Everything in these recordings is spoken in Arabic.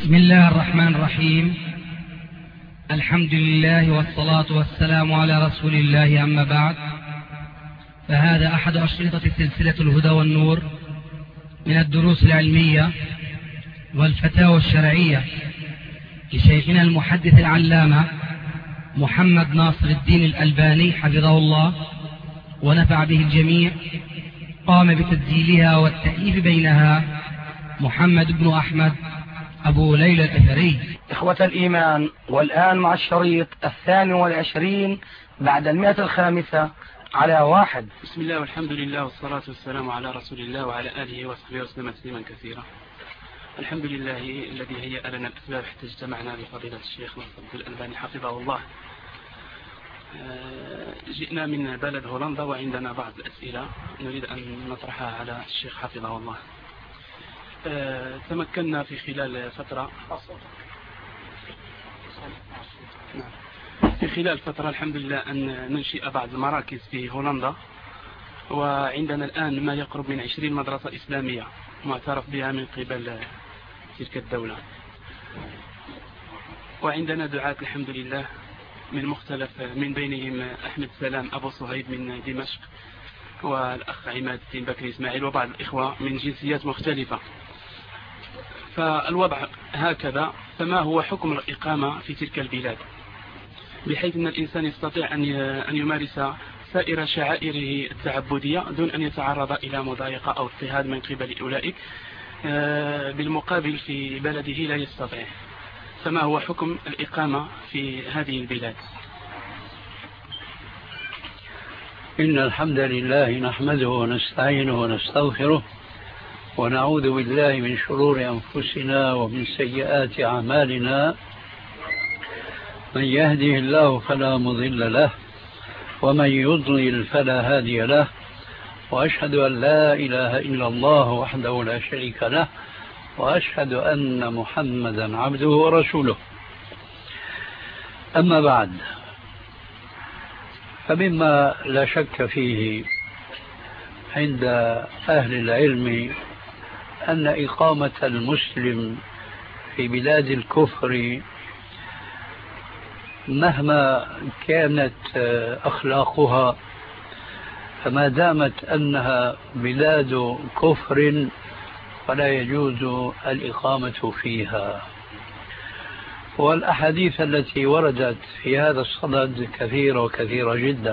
بسم الله الرحمن الرحيم. الحمد لله والصلاة والسلام على رسول الله، أما بعد، فهذا أحد أشرطة سلسلة الهدى والنور من الدروس العلمية والفتاوى الشرعية لشيخنا المحدث العلامة محمد ناصر الدين الألباني حفظه الله ونفع به الجميع. قام بتسجيلها والتأليف بينها محمد بن أحمد أبو ليلى الأثري. إخوة الإيمان، والآن مع الشريط 22 بعد 105 على 1. بسم الله والحمد لله والصلاة والسلام على رسول الله وعلى آله وصحبه وسلم تسليما كثيرا. الحمد لله الذي هيأ لنا الأسباب حتى اجتمعنا بفضيلة الشيخ ناصر الألباني حفظه الله. جئنا من بلد هولندا وعندنا بعض الأسئلة نريد أن نطرحها على الشيخ حفظه الله. تمكنا في خلال فترة الحمد لله أن ننشئ بعض المراكز في هولندا، وعندنا الآن ما يقرب من 20 مدرسة إسلامية معترف بها من قبل تلك الدولة، وعندنا دعاة الحمد لله من مختلف، من بينهم أحمد سلام أبو صهيب من دمشق، والأخ عماد الدين بكري إسماعيل، وبعض الإخوة من جنسيات مختلفة. فالوضع هكذا، فما هو حكم الإقامة في تلك البلاد بحيث أن الإنسان يستطيع أن يمارس سائر شعائره التعبدية دون أن يتعرض إلى مضايقة أو اضطهاد من قبل أولئك، بالمقابل في بلده لا يستطيع. فما هو حكم الإقامة في هذه البلاد؟ إن الحمد لله نحمده ونستعينه ونستغفره ونعوذ بالله من شرور أنفسنا ومن سيئات أعمالنا. من يهده الله فلا مضل له ومن يضلل فلا هادي له، وأشهد أن لا إله إلا الله وحده لا شريك له، وأشهد أن محمدا عبده ورسوله. أما بعد، فمما لا شك فيه عند أهل العلم أن إقامة المسلم في بلاد الكفر مهما كانت أخلاقها، فما دامت أنها بلاد كفر فلا يجوز الإقامة فيها. والأحاديث التي وردت في هذا الصدد كثيرة وكثيرة جدا،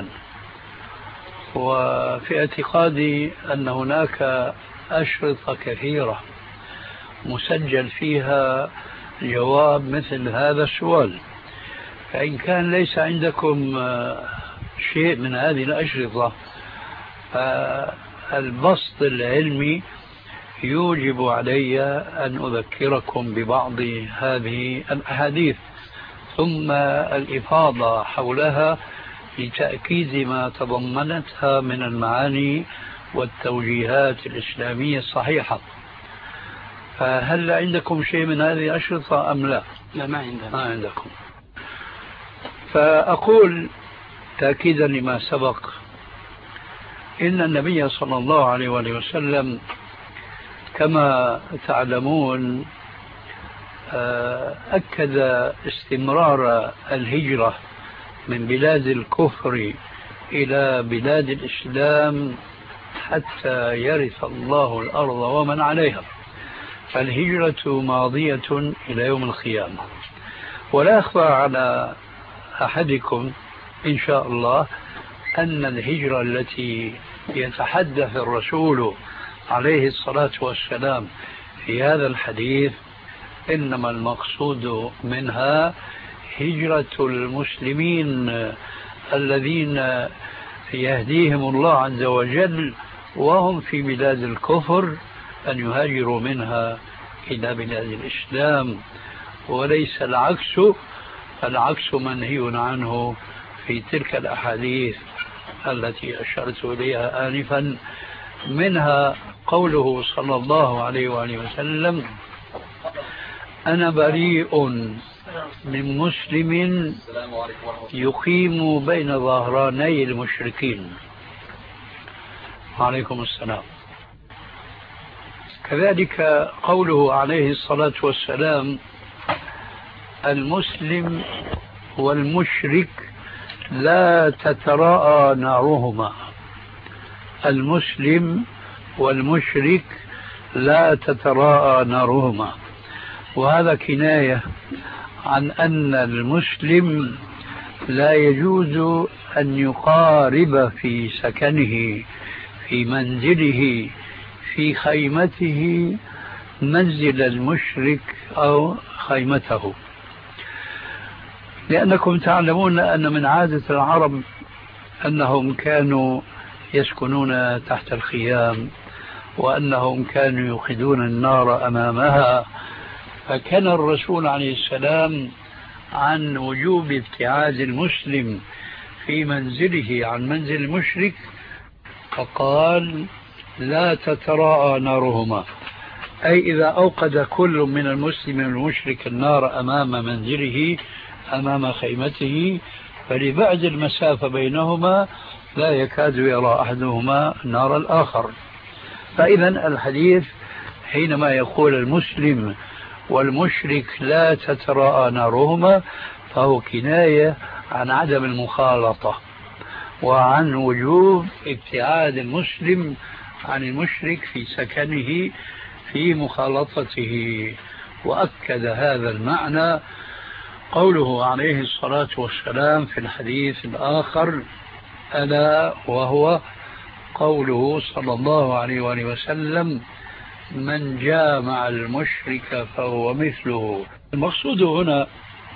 وفي اعتقادي أن هناك أشرطة كثيرة مسجل فيها جواب مثل هذا السؤال. فإن كان ليس عندكم شيء من هذه الأشرطة، فالبسط العلمي يوجب علي أن أذكركم ببعض هذه الأحاديث ثم الإفاضة حولها لتأكيد ما تضمنتها من المعاني والتوجيهات الإسلامية الصحيحة. فهل عندكم شيء من هذه الأشرطة أم لا؟ لا، ما عندكم. فأقول تأكيدا لما سبق، إن النبي صلى الله عليه وآله وسلم كما تعلمون أكد استمرار الهجرة من بلاد الكفر إلى بلاد الإسلام حتى يرث الله الأرض ومن عليها. فالهجرة ماضية إلى يوم القيامة. ولا أخفى على أحدكم إن شاء الله أن الهجرة التي يتحدث الرسول عليه الصلاة والسلام في هذا الحديث إنما المقصود منها هجرة المسلمين الذين يهديهم الله عز وجل وهم في بلاد الكفر أن يهاجروا منها إلى بلاد الإسلام، وليس العكس. العكس منهي عنه في تلك الأحاديث التي أشرت إليها آنفا، منها قوله صلى الله عليه وآله وسلم: أنا بريء من مسلم يقيم بين ظهراني المشركين. عليكم السلام. كذلك قوله عليه الصلاة والسلام المسلم والمشرك لا تتراءى نارهما. المسلم والمشرك لا تتراءى نارهما، وهذا كناية عن أن المسلم لا يجوز أن يقارب في سكنه، في منزله، في خيمته منزل المشرك أو خيمته، لأنكم تعلمون أن من عادة العرب أنهم كانوا يسكنون تحت الخيام، وأنهم كانوا يوقدون النار أمامها. فكان الرسول عليه السلام عن وجوب ابتعاد المسلم في منزله عن منزل المشرك فقال لا تتراءى نارهما، أي إذا أوقد كل من المسلم والمشرك النار أمام منزله أمام خيمته فلبعد المسافة بينهما لا يكاد يرى أحدهما نار الآخر. فإذا الحديث حينما يقول المسلم والمشرك لا تتراءى نارهما فهو كناية عن عدم المخالطة وعن وجوب ابتعاد المسلم عن المشرك في سكنه في مخالطته. وأكد هذا المعنى قوله عليه الصلاة والسلام في الحديث الآخر، ألا وهو قوله صلى الله عليه وآله وسلم من جامع المشرك فهو مثله. المقصود هنا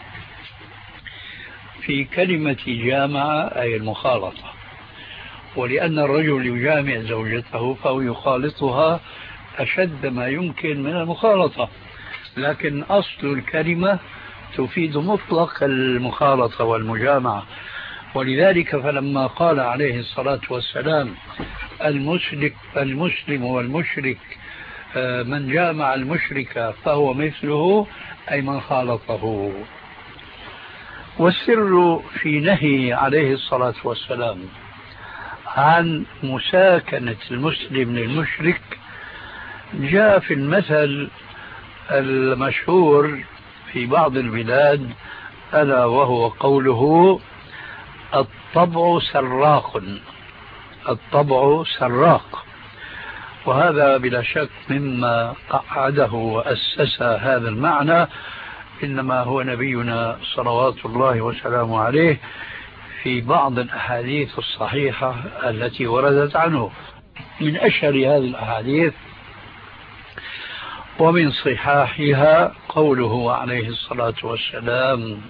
في كلمة جامع أي المخالطة، ولأن الرجل يجامع زوجته فهو يخالطها أشد ما يمكن من المخالطة، لكن أصل الكلمة تفيد مطلق المخالطة والمجامعة. ولذلك فلما قال عليه الصلاة والسلام المسلم والمشرك من جامع المشرك فهو مثله أي من خالطه. والسر في نهي عليه الصلاة والسلام عن مساكنة المسلم للمشرك جاء في المثل المشهور في بعض البلاد، ألا وهو قوله الطبع سراق. الطبع سراق، وهذا بلا شك مما قعده وأسس هذا المعنى إنما هو نبينا صلوات الله وسلامه عليه في بعض الأحاديث الصحيحة التي وردت عنه. من أشهر هذه الأحاديث ومن صحاحها قوله عليه الصلاة والسلام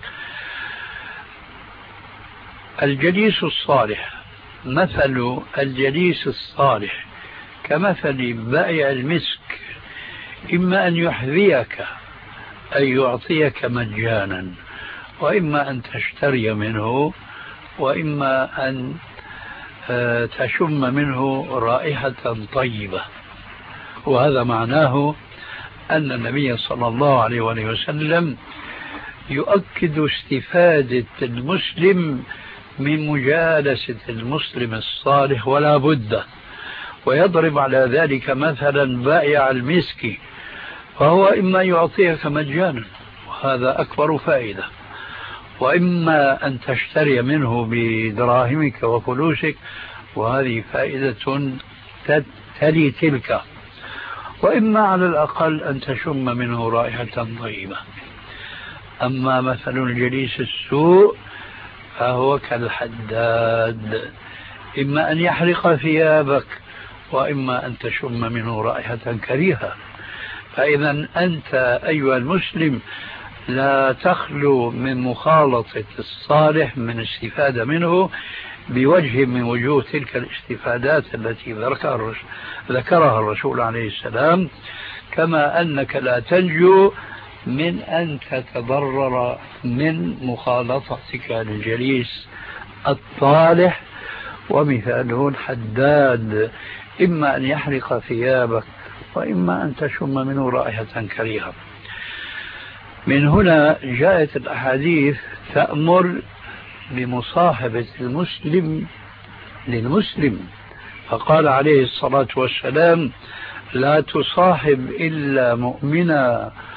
الجليس الصالح مثل الجليس الصالح كمثل بائع المسك إما أن يحذيك أي يعطيك مجانا، وإما أن تشتري منه، وإما أن تشم منه رائحة طيبة. وهذا معناه أن النبي صلى الله عليه وسلم يؤكد استفادة المسلم من مجالسة المسلم الصالح ولا بد، ويضرب على ذلك مثلا بائع المسك، فهو إما يعطيك مجانا وهذا أكبر فائدة، وإما أن تشتري منه بدراهمك وفلوسك وهذه فائدة تلي تلك، وإما على الأقل أن تشم منه رائحة طيبة. أما مثل الجليس السوء فهو كالحداد إما أن يحرق ثيابك وإما أن تشم منه رائحة كريهة. فإذا أنت أيها المسلم لا تخلو من مخالطة الصالح من الاستفادة منه بوجه من وجوه تلك الاستفادات التي ذكرها الرسول عليه السلام، كما أنك لا تنجو من أن تتضرر من مخالطتك للجليس الطالح. ومثاله الحداد إما أن يحرق ثيابك وإما أن تشم منه رائحة كريهة. من هنا جاءت الأحاديث تأمر بمصاحبة المسلم للمسلم، فقال عليه الصلاة والسلام لا تصاحب إلا مؤمنا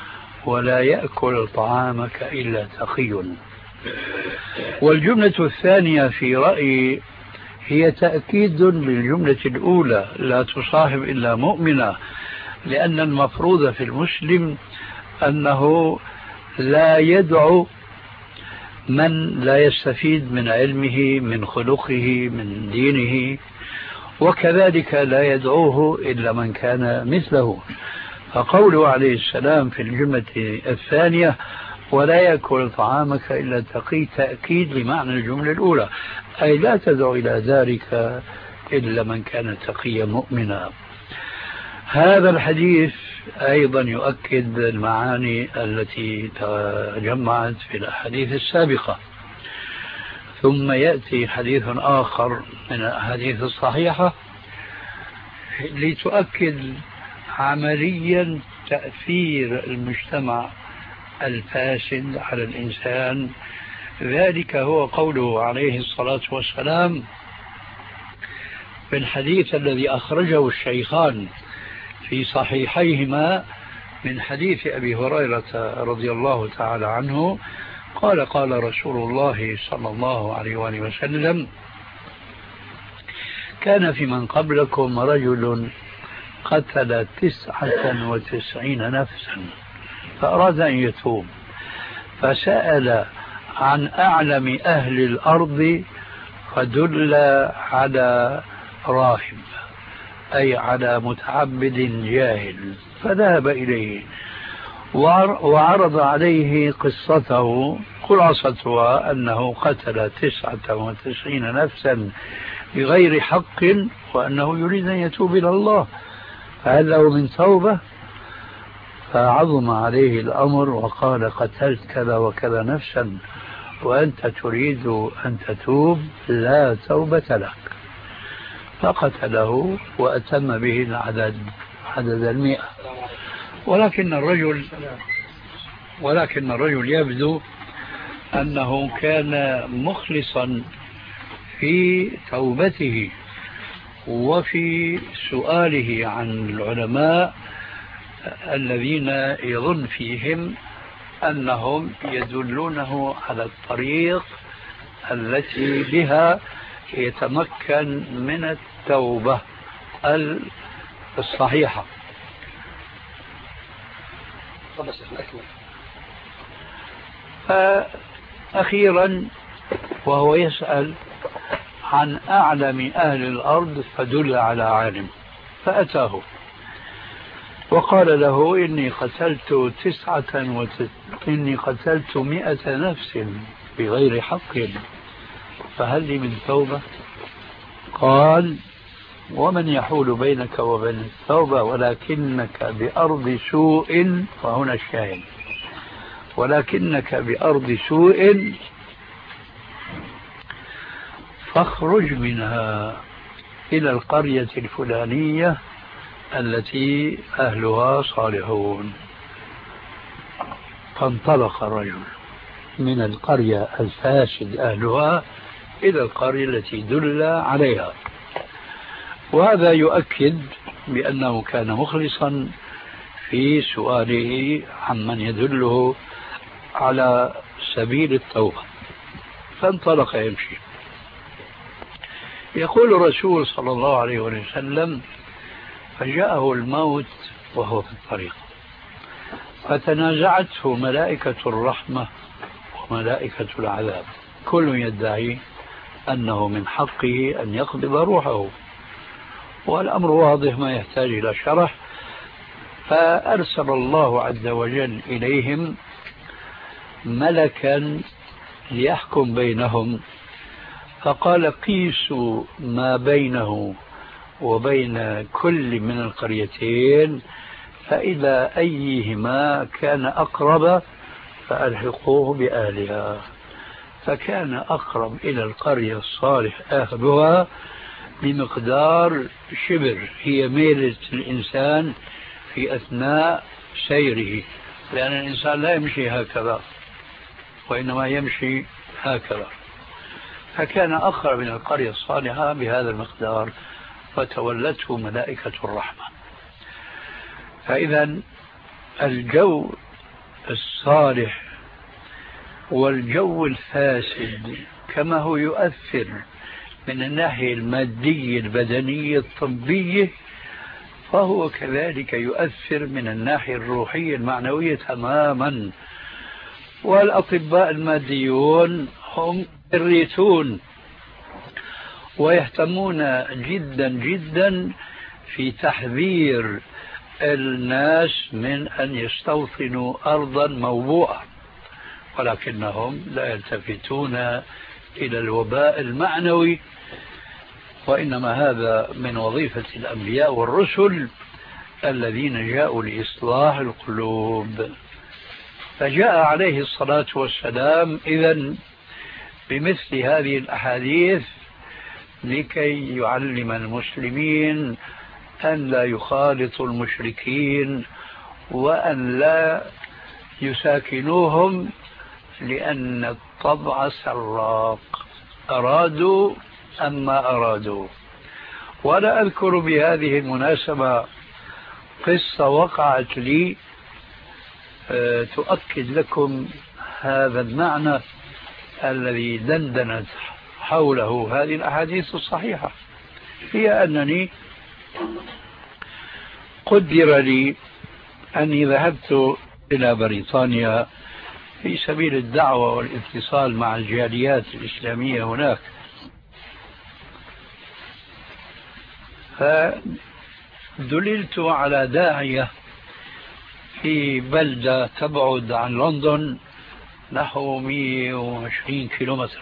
ولا يأكل طعامك إلا تقي. والجملة الثانية في رأيي هي تأكيد للجملة الأولى، لا تصاحب إلا مؤمنا، لأن المفروض في المسلم أنه لا يدعو من لا يستفيد من علمه، من خلقه، من دينه، وكذلك لا يدعوه إلا من كان مثله. فقوله عليه السلام في الجملة الثانية ولا يأكل طعامك إلا تقي تأكيد لمعنى الجملة الأولى، أي لا تدعو إلى ذلك إلا من كان تقيا مؤمنا. هذا الحديث أيضا يؤكد المعاني التي تجمعت في الأحاديث السابقة. ثم يأتي حديث آخر من الأحاديث الصحيحة لتؤكد عمليا تأثير المجتمع الفاسد على الإنسان. ذلك هو قوله عليه الصلاة والسلام في الحديث الذي أخرجه الشيخان في صحيحيهما من حديث أبي هريرة رضي الله تعالى عنه قال قال رسول الله صلى الله عليه وآله وسلم كان في من قبلكم رجل قتل 99 نفسا فأراد أن يتوب فسأل عن أعلم أهل الأرض فدل على راهب أي على متعبد جاهل فذهب إليه وعرض عليه قصته خلاصتها أنه قتل 99 نفسا بغير حق وأنه يريد أن يتوب إلى الله فهل له من توبة؟ فعظم عليه الأمر وقال قتلت كذا وكذا نفسا وأنت تريد أن تتوب لا توبة لك. فقتله وأتم به العدد عدد 100. ولكن الرجل يبدو أنه كان مخلصا في توبته وفي سؤاله عن العلماء الذين يظن فيهم أنهم يدلونه على الطريق التي بها يتمكن من التوبة الصحيحة. فأخيرا وهو يسأل عن أعلم أهل الأرض فدل على عالم فأتاه وقال له إني قتلت 100 نفس بغير حق فهل لي من توبة؟ قال ومن يحول بينك وبين التوبة ولكنك بأرض سوء وهنا الشاهد ولكنك بأرض سوء فاخرج منها إلى القرية الفلانية التي أهلها صالحون. فانطلق الرجل من القرية الفاسد أهلها إلى القرية التي دل عليها. وهذا يؤكد بأنه كان مخلصا في سؤاله عمن يدله على سبيل التوبة فانطلق يمشي. يقول الرسول صلى الله عليه وسلم فجاءه الموت وهو في الطريق فتنازعته ملائكة الرحمة وملائكة العذاب كل يدعي أنه من حقه أن يقبض روحه والأمر واضح ما يحتاج إلى شرح. فأرسل الله عز وجل إليهم ملكا ليحكم بينهم فقال قيسوا ما بينه وبين كل من القريتين فإذا أيهما كان أقرب فألحقوه بأهلها. فكان أقرب إلى القرية الصالح أهلها بمقدار شبر هي ميلة الإنسان في أثناء سيره لأن الإنسان لا يمشي هكذا وإنما يمشي هكذا. فكان أقرب من القرية الصالحة بهذا المقدار فتولته ملائكة الرحمة. فإذا الجو الصالح والجو الفاسد كما هو يؤثر من الناحية المادية البدنية الطبية، فهو كذلك يؤثر من الناحية الروحية المعنوية تماما. والأطباء الماديون هم يريتون ويهتمون جدا جدا في تحذير الناس من أن يستوطنوا أرضا موبوءة، ولكنهم لا يلتفتون إلى الوباء المعنوي، وإنما هذا من وظيفة الأنبياء والرسل الذين جاءوا لإصلاح القلوب. فجاء عليه الصلاة والسلام إذن بمثل هذه الأحاديث لكي يعلم المسلمين أن لا يخالطوا المشركين وأن لا يساكنوهم، لأن الطبع سراق، أرادوا أم ما أرادوا. وأنا أذكر بهذه المناسبة قصة وقعت لي تؤكد لكم هذا المعنى الذي دندنت حوله هذه الأحاديث الصحيحة. هي أنني قدر لي أني ذهبت إلى بريطانيا في سبيل الدعوة والاتصال مع الجاليات الإسلامية هناك، فدللت على داعية في بلدة تبعد عن لندن نحو 120 كيلومتر،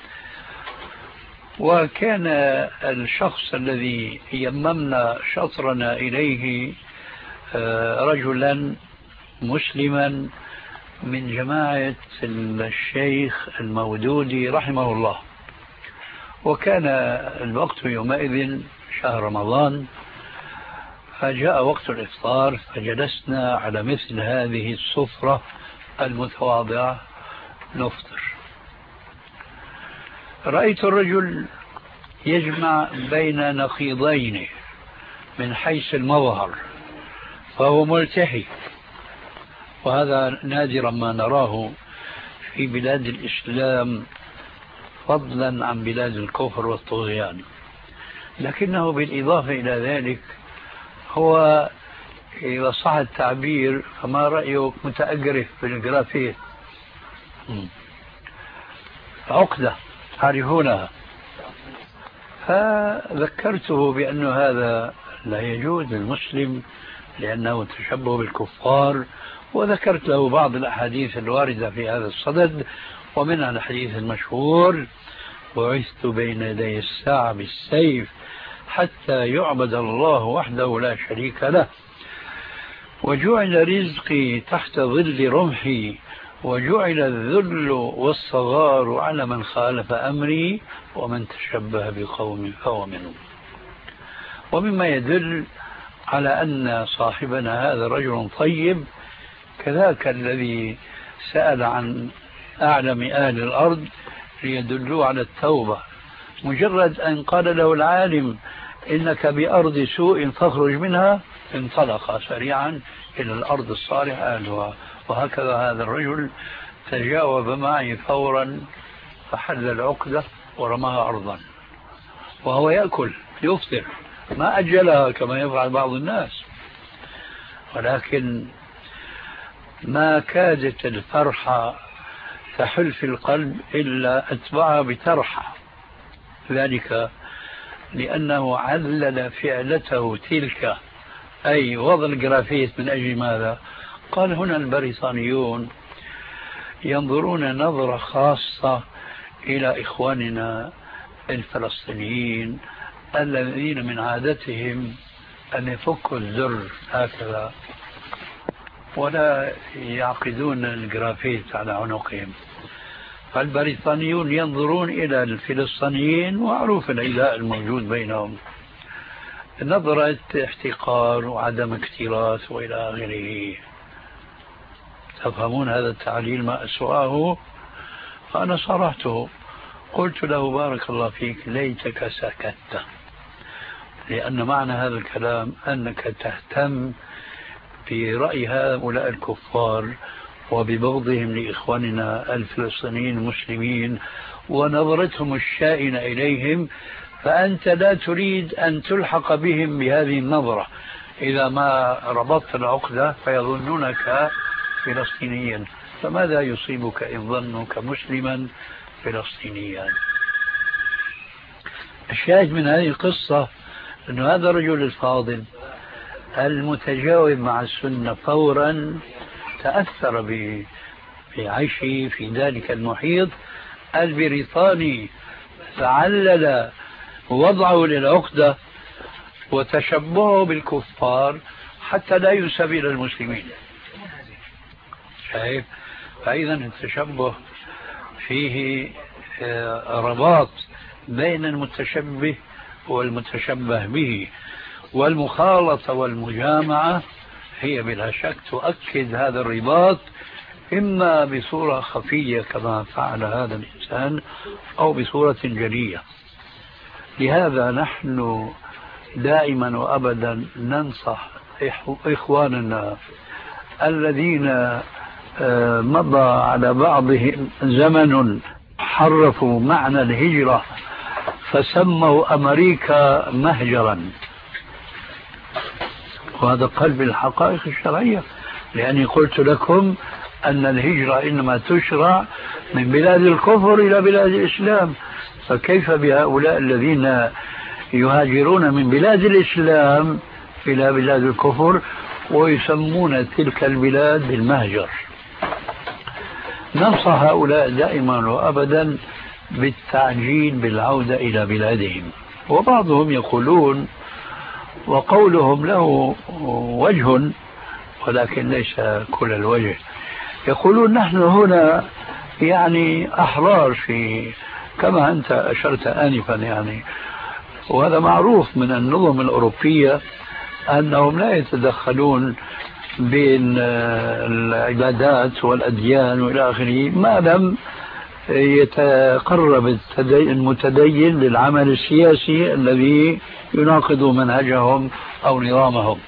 وكان الشخص الذي يممنا شطرنا إليه رجلا مسلما من جماعة الشيخ المودودي رحمه الله. وكان الوقت يومئذ شهر رمضان، فجاء وقت الإفطار فجلسنا على مثل هذه السفرة المتواضعة نفطر. رأيت الرجل يجمع بين نقيضين من حيث المظهر، فهو ملتحي، وهذا نادرا ما نراه في بلاد الإسلام فضلا عن بلاد الكفر والطغيان. لكنه بالإضافة إلى ذلك هو إذا صح التعبير فما رأيك متأجرف بالجرافيت، عقدة تعرفونها. فذكرته بأن هذا لا يجوز للمسلم لأنه تشبه بالكفار، وذكرت له بعض الأحاديث الواردة في هذا الصدد، ومنها الحديث المشهور: بعثت بين يدي الساعة بالسيف حتى يعبد الله وحده لا شريك له، وجعل رزقي تحت ظل رمحي، وجعل الذل والصغار على من خالف أمري، ومن تشبه بقوم فهو منهم. ومما يدل على أن صاحبنا هذا رجل طيب، كذاك الذي سأل عن أعلم أهل الأرض ليدلوا على التوبة، مجرد أن قال له العالم إنك بأرض سوء فاخرج منها، انطلق سريعا إلى الأرض الصالح أهلها. وهكذا هذا الرجل تجاوب معي فورا، فحل العقدة ورماها أرضا وهو يأكل يفطر، ما أجلها كما يفعل بعض الناس. ولكن ما كادت الفرحة تحل في القلب إلا أتبعها بترحة، ذلك لأنه علل فعلته تلك، أي وضع الجرافيت، من أجل ماذا؟ قال هنا البريطانيون ينظرون نظرة خاصة إلى إخواننا الفلسطينيين الذين من عادتهم أن يفكوا الزر هكذا ولا يعقدون الجرافيت على عنقهم. فالبريطانيون ينظرون إلى الفلسطينيين، ومعروف العداء الموجود بينهم، نظرة احتقار وعدم اكتراث وإلى آخره. تفهمون هذا التعليل ما أسواه؟ فأنا صرحته، قلت له: بارك الله فيك، ليتك سكت، لأن معنى هذا الكلام أنك تهتم برأي هؤلاء الكفار وببغضهم لإخواننا الفلسطينيين المسلمين ونظرتهم الشائنة إليهم، فأنت لا تريد أن تلحق بهم بهذه النظرة. إذا ما ربطت العقدة فيظنونك فلسطينيا، فماذا يصيبك إن ظنك مسلما فلسطينيا؟ الشاهد من هذه القصة أن هذا الرجل الفاضل المتجاوب مع السنة فورا تأثر بعيشه في ذلك المحيط البريطاني، فعلل وضعه للعقدة وتشبهه بالكفار حتى لا ينسب إلى المسلمين. شايف؟ فإذا التشبه فيه رباط بين المتشبه والمتشبه به، والمخالطة والمجامعة هي بلا شك تؤكد هذا الرباط، إما بصورة خفية كما فعل هذا الإنسان أو بصورة جلية. لهذا نحن دائما وأبدا ننصح إخواننا الذين مضى على بعضهم زمن حرفوا معنى الهجرة فسموا أمريكا مهجرا، وهذا قلب الحقائق الشرعية، لأني قلت لكم أن الهجرة إنما تشرع من بلاد الكفر إلى بلاد الإسلام، فكيف بهؤلاء الذين يهاجرون من بلاد الإسلام إلى بلاد الكفر ويسمون تلك البلاد بالمهجر؟ ننصح هؤلاء دائما وأبدا بالتعجيل بالعودة إلى بلادهم. وبعضهم يقولون، وقولهم له وجه ولكن ليس كل الوجه، يقولون نحن هنا يعني أحرار في كما أنت أشرت آنفا يعني، وهذا معروف من النظم الأوروبية أنهم لا يتدخلون بين العبادات والأديان وإلى آخره ما لم يتقرب المتدين للعمل السياسي الذي يناقض منهجهم أو نظامهم.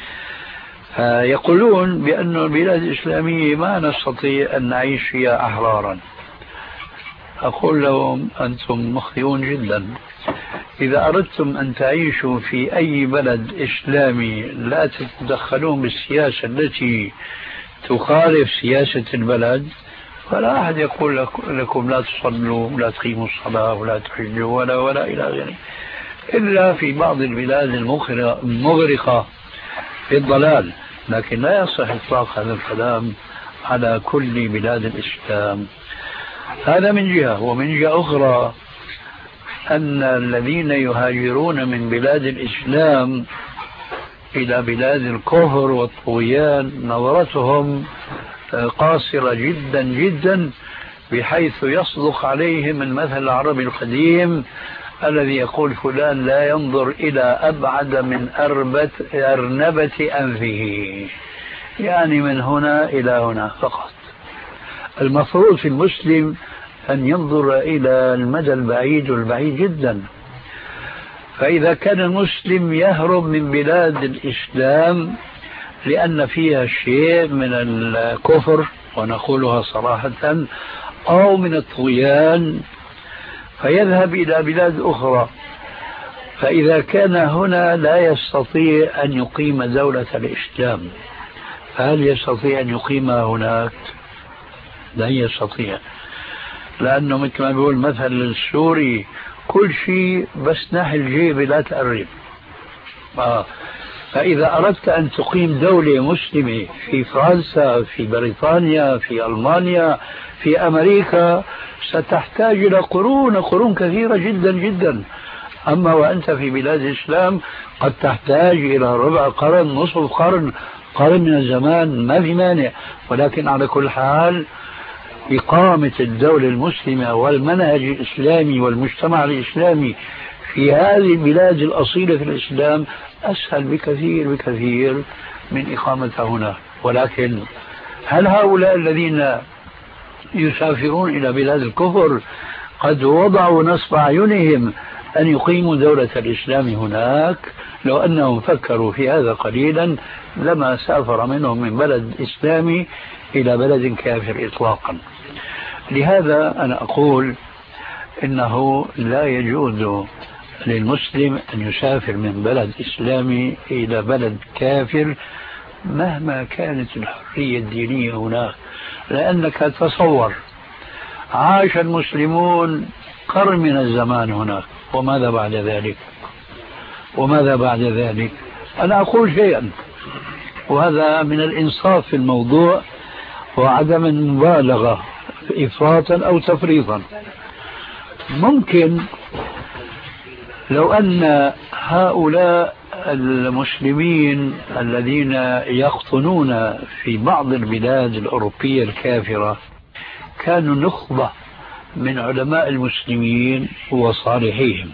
يقولون بأن البلاد الإسلامية ما نستطيع أن نعيش فيها أحرارا. أقول لهم أنتم مخطئون جدا. إذا أردتم أن تعيشوا في أي بلد إسلامي لا تتدخلون بالسياسة التي تخالف سياسة البلد، فلا أحد يقول لكم لا تصلوا ولا تقيموا الصلاة ولا تحجوا ولا إلى غيره، إلا في بعض البلاد المغرقة في الضلال، لكن لا يصح إطلاق هذا الكلام على كل بلاد الإسلام. هذا من جهة. ومن جهة أخرى أن الذين يهاجرون من بلاد الإسلام إلى بلاد الكفر والطغيان نظرتهم قاصرة جدا جدا، بحيث يصدق عليهم المثل العربي القديم الذي يقول فلان لا ينظر إلى أبعد من أرنبة أنفه، يعني من هنا إلى هنا فقط. المفروض في المسلم أن ينظر إلى المدى البعيد والبعيد جدا. فإذا كان المسلم يهرب من بلاد الإسلام لأن فيها شيء من الكفر ونقولها صراحة أو من الطغيان فيذهب إلى بلاد أخرى، فإذا كان هنا لا يستطيع أن يقيم دولة الإسلام فهل يستطيع أن يقيمها هناك؟ لا يستطيع، لأنه مثل ما بيقول مثل السوري كل شيء بس ناحي الجيب لا تقرب. فإذا أردت أن تقيم دولة مسلمة في فرنسا، في بريطانيا، في ألمانيا، في أمريكا، ستحتاج إلى قرون كثيرة جدا جدا. أما وأنت في بلاد الإسلام قد تحتاج إلى ربع قرن، نصف قرن من الزمان، ما في مانع. ولكن على كل حال إقامة الدولة المسلمة والمنهج الإسلامي والمجتمع الإسلامي في هذه البلاد الأصيلة في الإسلام أسهل بكثير من إقامتها هنا. ولكن هل هؤلاء الذين يسافرون إلى بلاد الكفر قد وضعوا نصب أعينهم أن يقيموا دولة الإسلام هناك. لو أنهم فكروا في هذا قليلا لما سافر منهم من بلد إسلامي إلى بلد كافر إطلاقا. لهذا أنا أقول إنه لا يجوز للمسلم أن يسافر من بلد إسلامي إلى بلد كافر مهما كانت الحرية الدينية هناك. لأنك تصور عاش المسلمون قرن من الزمان هناك، وماذا بعد ذلك؟ وماذا بعد ذلك؟ أنا أقول شيئا، وهذا من الإنصاف في الموضوع وعدم المبالغة إفراطا أو تفريطا. ممكن لو أن هؤلاء المسلمين الذين يقطنون في بعض البلاد الأوروبية الكافرة كانوا نخبة من علماء المسلمين وصالحيهم،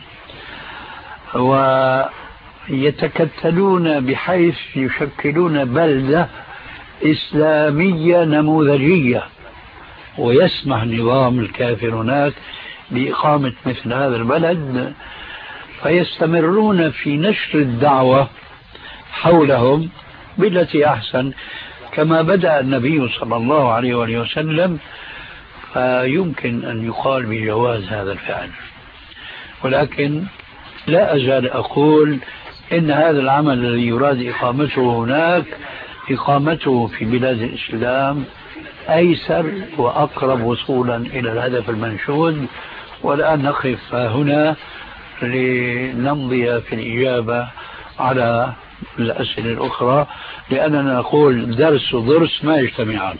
ويتكتلون بحيث يشكلون بلدة إسلامية نموذجية، ويسمح نظام الكافر هناك بإقامة مثل هذا البلد، فيستمرون في نشر الدعوة حولهم بالتي أحسن كما بدأ النبي صلى الله عليه وآله وسلم. فيمكن أن يقال بجواز هذا الفعل، ولكن لا أزال أقول إن هذا العمل الذي يراد إقامته هناك إقامته في بلاد الإسلام أيسر وأقرب وصولا إلى الهدف المنشود. والآن نقف هنا لنمضي في الإجابة على الأسئلة الأخرى، لأننا نقول درس وضرس ما يجتمعان.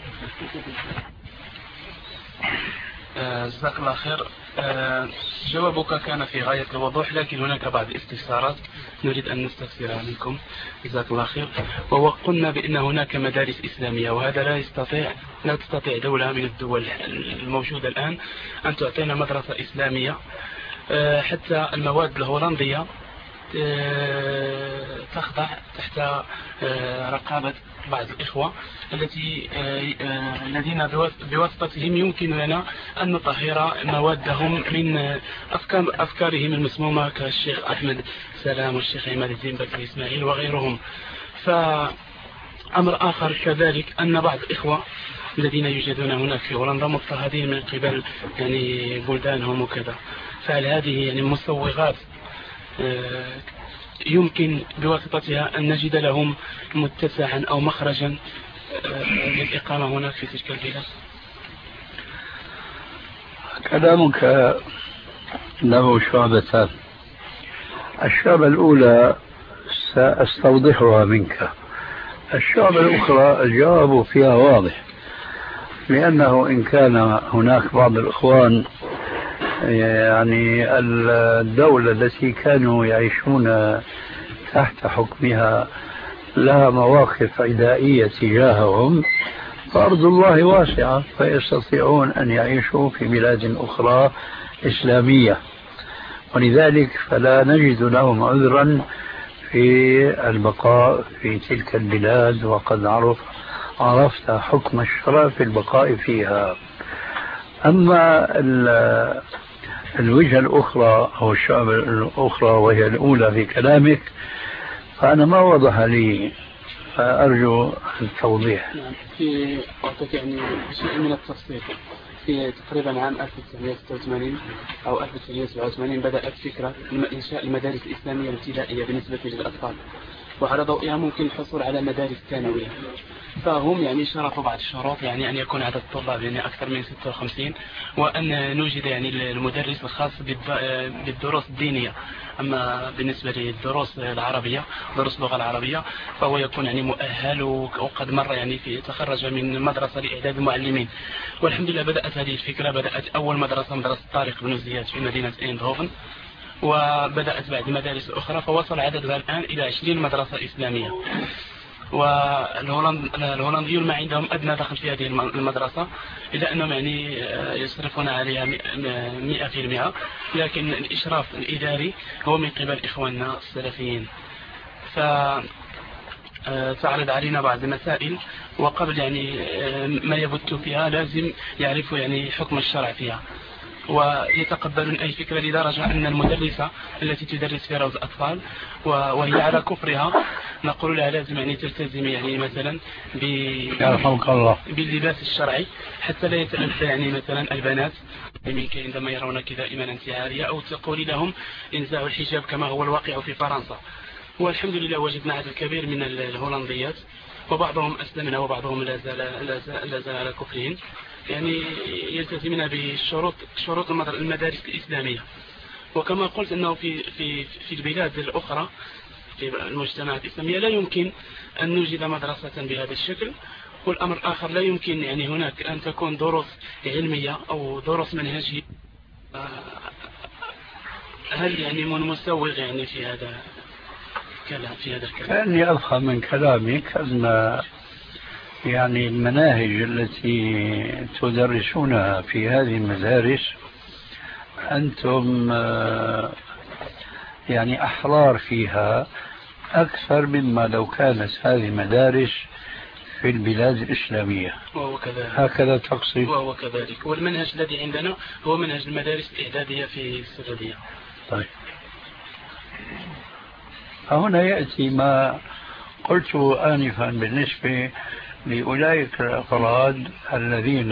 جزاك الله خير. جوابك كان في غاية الوضوح، لكن هناك بعض الاستفسارات نريد أن نستفسرها منكم. جزاك الله خير. وقلنا بأن هناك مدارس إسلامية، وهذا لا تستطيع دولة من الدول الموجودة الآن أن تعطينا مدرسة إسلامية. حتى المواد الهولندية تخضع تحت رقابة بعض الإخوة الذين بواسطتهم يمكن لنا أن نطهر موادهم من أفكارهم المسمومة كالشيخ أحمد سلام والشيخ عماد الدين بكر إسماعيل وغيرهم. فأمر آخر كذلك أن بعض الإخوة الذين يوجدون هناك في هولندا مضطهدين من قبل يعني بلدانهم وكذا. فهل هذه يعني مسوغات يمكن بواسطتها أن نجد لهم متسعا أو مخرجا للإقامة هناك في تلك البلاد؟ كلامك له شعبتان. الشعبة الأولى سأستوضحها منك، الشعبة الأخرى الجواب فيها واضح، لأنه إن كان هناك بعض الإخوان يعني الدولة التي كانوا يعيشون تحت حكمها لها مواقف عدائية تجاههم، فأرض الله واسعة فيستطيعون أن يعيشوا في بلاد أخرى إسلامية، ولذلك فلا نجد لهم عذرا في البقاء في تلك البلاد، وقد عرفت حكم الشرع في البقاء فيها. أما الوجهة الأخرى أو الشعبة الأخرى وهي الأولى في كلامك فأنا ما وضح لي، فأرجو التوضيح. في وقتك يعني شيء من التفصيل. في تقريبا عام 1986 أو 1987 بدأت فكرة إنشاء المدارس الإسلامية الابتدائية بالنسبة للأطفال، وعلى ضوئها ممكن الحصول على مدارس ثانوية. فهم يعني شرطوا بعض الشروط، يعني أن يكون عدد الطلاب يعني أكثر من 56، وأن نوجد يعني المدرس الخاص بالدروس الدينية. أما بالنسبة للدروس العربية، دروس اللغة العربية، فهو يكون يعني مؤهل وقد مر يعني تخرج من مدرسة لإعداد المعلمين. والحمد لله بدأت هذه الفكرة، بدأت أول مدرسة طارق بن زياد في مدينة ايندهوفن، وبدأت بعد مدارس أخرى، فوصل عددها الآن إلى 20 مدرسة إسلامية. والهولنديون ما عندهم أدنى دخل في هذه المدرسة، إلا أنهم يعني يصرفون عليها 100%، لكن الإشراف الإداري هو من قبل إخواننا السلفيين. فتعرض علينا بعض المسائل، وقبل يعني ما يبت فيها لازم يعرفوا يعني حكم الشرع فيها. ويتقبلون أي فكرة، لدرجة أن المدرسة التي تدرس في روض الأطفال وهي على كفرها نقول لها لازم يعني تلتزم يعني مثلا باللباس الشرعي حتى لا يتأذى يعني مثلا البنات منك عندما يرونك دائما أنت عارية، أو تقول لهم انزعوا الحجاب كما هو الواقع في فرنسا. والحمد لله وجدنا عدد كبير من الهولنديات، وبعضهم أسلمنا وبعضهم لا زال على كفرهم، يعني يلتزمون بشروط المدارس الإسلامية. وكما قلت أنه في البلاد الأخرى في المجتمعات الإسلامية لا يمكن أن نوجد مدرسة بهذا الشكل. والأمر الآخر لا يمكن يعني هناك أن تكون دروس علمية أو دروس منهجية. هل يعني من مسوغ يعني في هذا الكلام؟ كأني أفهم من كلامك أن يعني المناهج التي تدرسونها في هذه المدارس أنتم يعني أحرار فيها أكثر مما لو كانت هذه المدارس في البلاد الإسلامية. وهو كذلك. هكذا تقصد؟ وهو كذلك. والمنهج الذي عندنا هو منهج المدارس الإعدادية في السعودية. طيب، هنا يأتي ما قلت آنفا بالنسبة لأولئك الأفراد الذين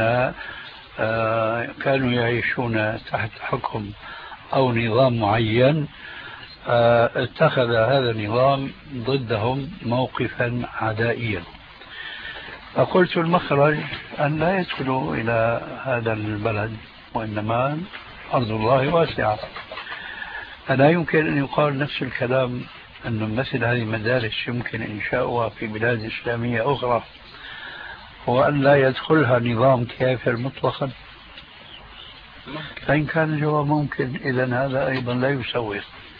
كانوا يعيشون تحت حكم أو نظام معين، اتخذ هذا النظام ضدهم موقفا عدائيا. فقلت المخرج أن لا يدخلوا إلى هذا البلد، وإنما أرض الله واسعة. ألا يمكن أن يقال نفس الكلام أن مثل هذه المدارس يمكن إنشاؤها في بلاد إسلامية أخرى وأن لا يدخلها نظام كافر مطلقا؟ فإن كان الجواب ممكن إذن هذا أيضا لا يسوغ.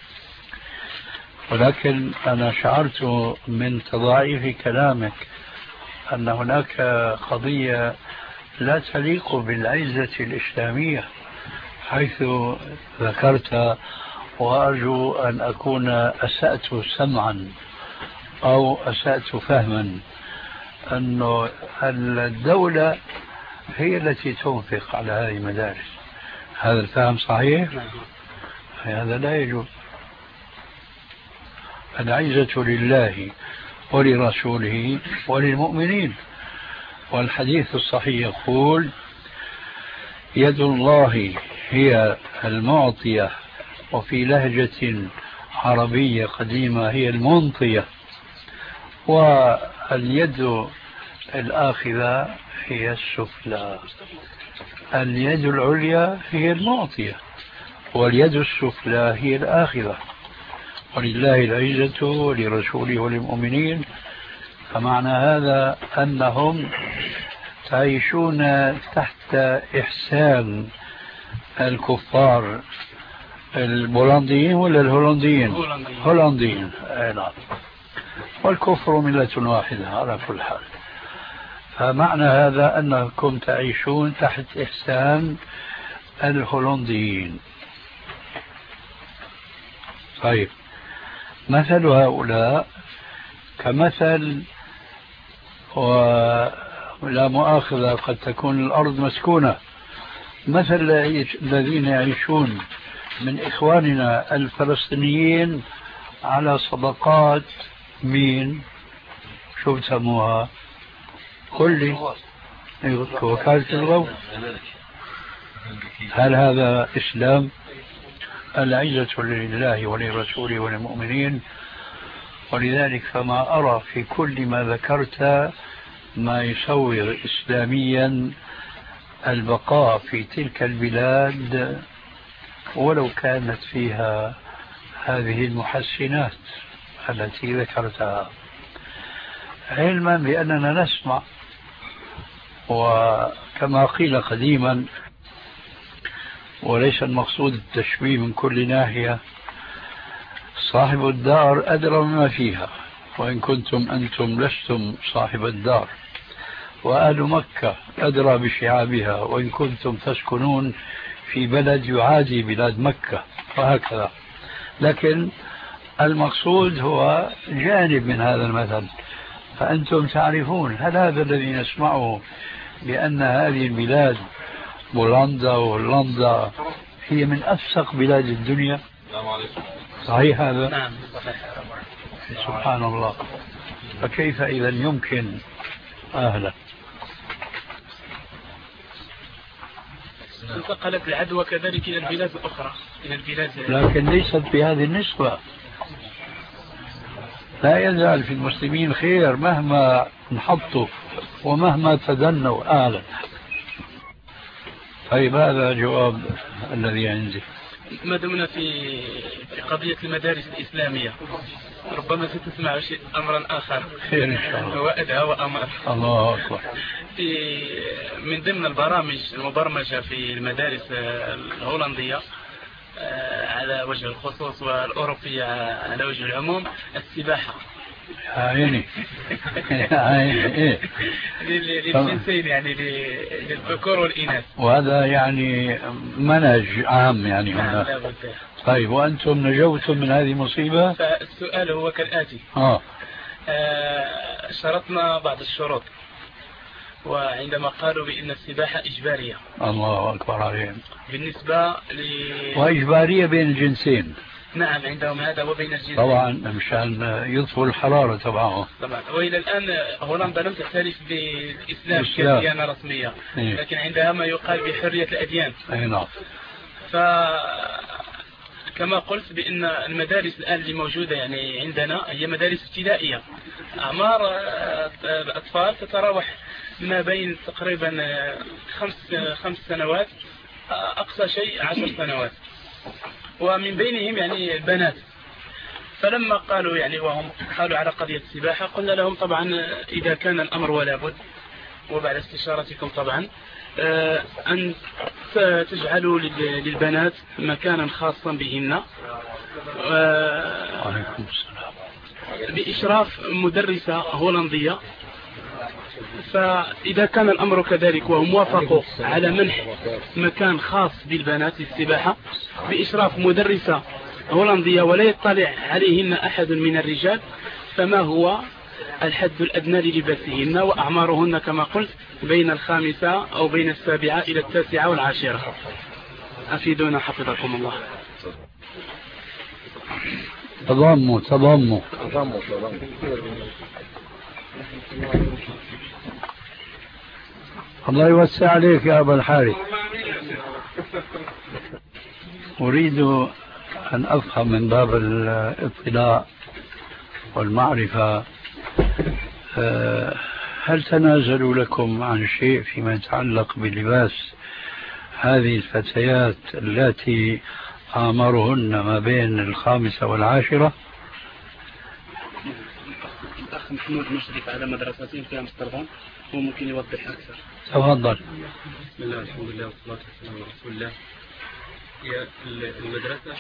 ولكن أنا شعرت من تضاعيف كلامك أن هناك قضية لا تليق بالعزة الإسلامية، حيث ذكرت، وأرجو أن أكون أسأت سمعا أو أسأت فهما، أن الدولة هي التي تنفق على هذه المدارس. هذا الفهم صحيح؟ هذا لا يجوز. العزة لله ولرسوله وللمؤمنين. والحديث الصحيح يقول: يد الله هي المعطية، وفي لهجة عربية قديمة هي المنطية، واليد الآخذة هي السفلى. اليد العليا هي المعطية، واليد السفلى هي الآخذة. ولله العزة ولرسوله وللمؤمنين. فمعنى هذا أنهم تعيشون تحت إحسان الكفار البولنديين ولا الهولنديين؟ هولنديين. نعم. والكفر ملة واحدة على كل حال. فمعنى هذا أنكم تعيشون تحت إحسان الهولنديين. طيب، مثل هؤلاء كمثل، ولا مؤاخذة قد تكون الأرض مسكونة، مثل الذين يعيشون من إخواننا الفلسطينيين على صدقات مين؟ شو بسموها؟ كل وكالة الغوث. هل هذا إسلام؟ العزة لله ولرسوله وللمؤمنين. ولذلك فما أرى في كل ما ذكرت ما يصور إسلاميا البقاء في تلك البلاد ولو كانت فيها هذه المحسنات التي ذكرتها، علما بأننا نسمع، وكما قيل قديما، وليس المقصود التشبيه من كل ناحية، صاحب الدار أدرى بما فيها وإن كنتم أنتم لستم صاحب الدار، وأهل مكة أدرى بشعابها وإن كنتم تسكنون في بلد يعادي بلاد مكة، وهكذا. لكن المقصود هو جانب من هذا المثل. فأنتم تعرفون، هل هذا الذي نسمعه بأن هذه البلاد بولندا وهولندا هي من أفسق بلاد الدنيا. صحيح هذا؟ نعم صحيح. سبحان الله. فكيف إذا يمكن أهلا انتقلت العدوى كذلك إلى البلاد الأخرى، إلى البلاد لكن ليست بهذه النسبة. لا يزال في المسلمين خير مهما انحطوا ومهما تدنوا أهلا. طيب هذا جواب الذي عندي. ما دمنا في قضية المدارس الإسلامية، ربما ستسمع أمرا آخر خير إن شاء الله. هو أدعى وأمر. الله أكبر. من ضمن البرامج المبرمجة في المدارس الهولندية على وجه الخصوص والأوروبية على وجه العموم السباحة. عيني عيني للجنسين، يعني للذكور والإناث. وهذا يعني منهج عام يعني هنا. طيب وأنتم نجوتم من هذه المصيبة؟ فالسؤال هو كالآتي. شرطنا بعض الشروط، وعندما قالوا بأن السباحة إجبارية. الله أكبر عليهم. بالنسبة وإجبارية بين الجنسين. نعم عندهم هذا وبين الجنسين طبعا مشان يطفوا الحرارة تبعهم. طبعا. وإلى الآن هولندا لم تعترف بالإسلام كديانة رسمية، لكن عندها ما يقال بحرية الأديان. أي نعم. كما قلت بأن المدارس الآن اللي موجودة يعني عندنا هي مدارس ابتدائية. أعمار الأطفال تتراوح ما بين تقريبا 5 سنوات، أقصى شيء 10 سنوات، ومن بينهم يعني البنات. فلما قالوا يعني وهم قالوا على قضية السباحة، قلنا لهم طبعا إذا كان الأمر ولا بد، وبعد استشارتكم طبعا، أن تجعلوا للبنات مكانا خاصا بهن وعليكم السلام بإشراف مدرسة هولندية. فإذا كان الأمر كذلك وهم وافقوا على منح مكان خاص بالبنات للسباحة بإشراف مدرسة هولندية ولا يطلع عليهن أحد من الرجال، فما هو الحد الأدنى للباسهن؟ وأعمارهن كما قلت بين 5 أو بين 7 إلى 9 و10. أفيدونا حفظكم الله. تضموا الله يوسع عليك يا أبا الحارث. أريد أن أفهم من باب الاطلاع والمعرفة، هل تنازلوا لكم عن شيء فيما يتعلق بلباس هذه الفتيات التي أعمارهن ما بين 5 و10؟ الأخ محمود مشرف على مدرستين في أمستردام، هو ممكن يوضح أكثر. تفضل. بسم الله الحمد لله والصلاة والسلام على رسول الله. هي المدرسة،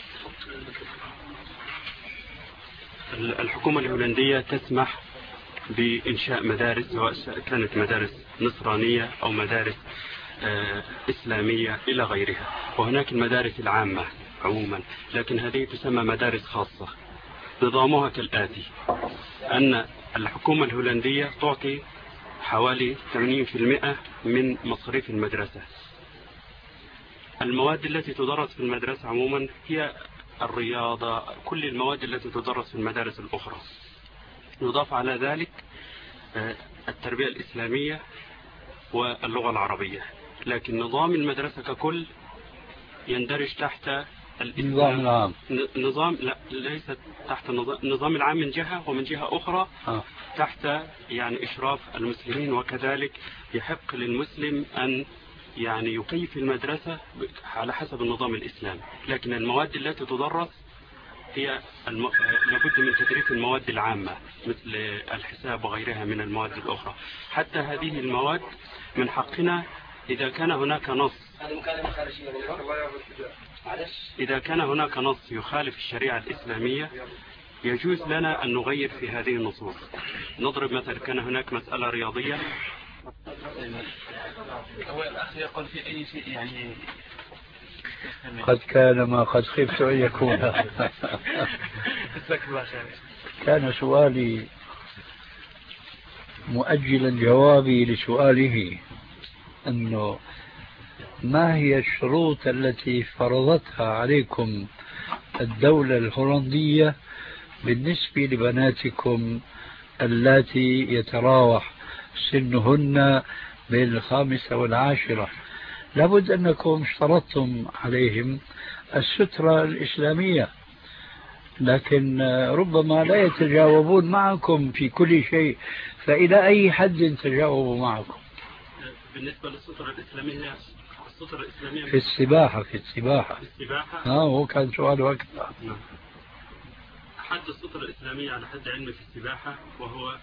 الحكومة الهولندية تسمح بإنشاء مدارس، سواء كانت مدارس نصرانية أو مدارس إسلامية إلى غيرها، وهناك المدارس العامة عموما، لكن هذه تسمى مدارس خاصة. نظامها كالآتي: أن الحكومة الهولندية تعطي حوالي 80% من مصاريف المدرسة. المواد التي تدرس في المدرسة عموما هي الرياضة، كل المواد التي تدرس في المدارس الأخرى. يضاف على ذلك التربية الإسلامية واللغة العربية، لكن نظام المدرسة ككل يندرج تحت النظام العام. نظام لا، ليس تحت النظام العام من جهة، ومن جهة أخرى تحت يعني إشراف المسلمين، وكذلك يحق للمسلم أن يعني يكيف المدرسة على حسب النظام الإسلامي. لكن المواد التي تدرس هي لابد من تدريس المواد العامة مثل الحساب وغيرها من المواد الأخرى. حتى هذه المواد من حقنا إذا كان هناك نص يخالف الشريعة الإسلامية يجوز لنا أن نغير في هذه النصوص. نضرب مثلا، كان هناك مسألة رياضية، هو الأخ يقول في أي شيء يعني قد كان ما قد خفت أن يكون. كان سؤالي مؤجلا جوابي لسؤاله، أنه ما هي الشروط التي فرضتها عليكم الدولة الهولندية بالنسبة لبناتكم اللاتي يتراوح سنهن بين 5 و10؟ لابد أنكم اشترطتم عليهم السترة الإسلامية، لكن ربما لا يتجاوبون معكم في كل شيء، فإلى أي حد تجاوبوا معكم؟ بالنسبة للسترة الإسلامية، السترة الإسلامية في السباحة. في السباحة هو كان سؤاله أكثر. نعم. حد السترة الإسلامية على حد علمي في السباحة، وهو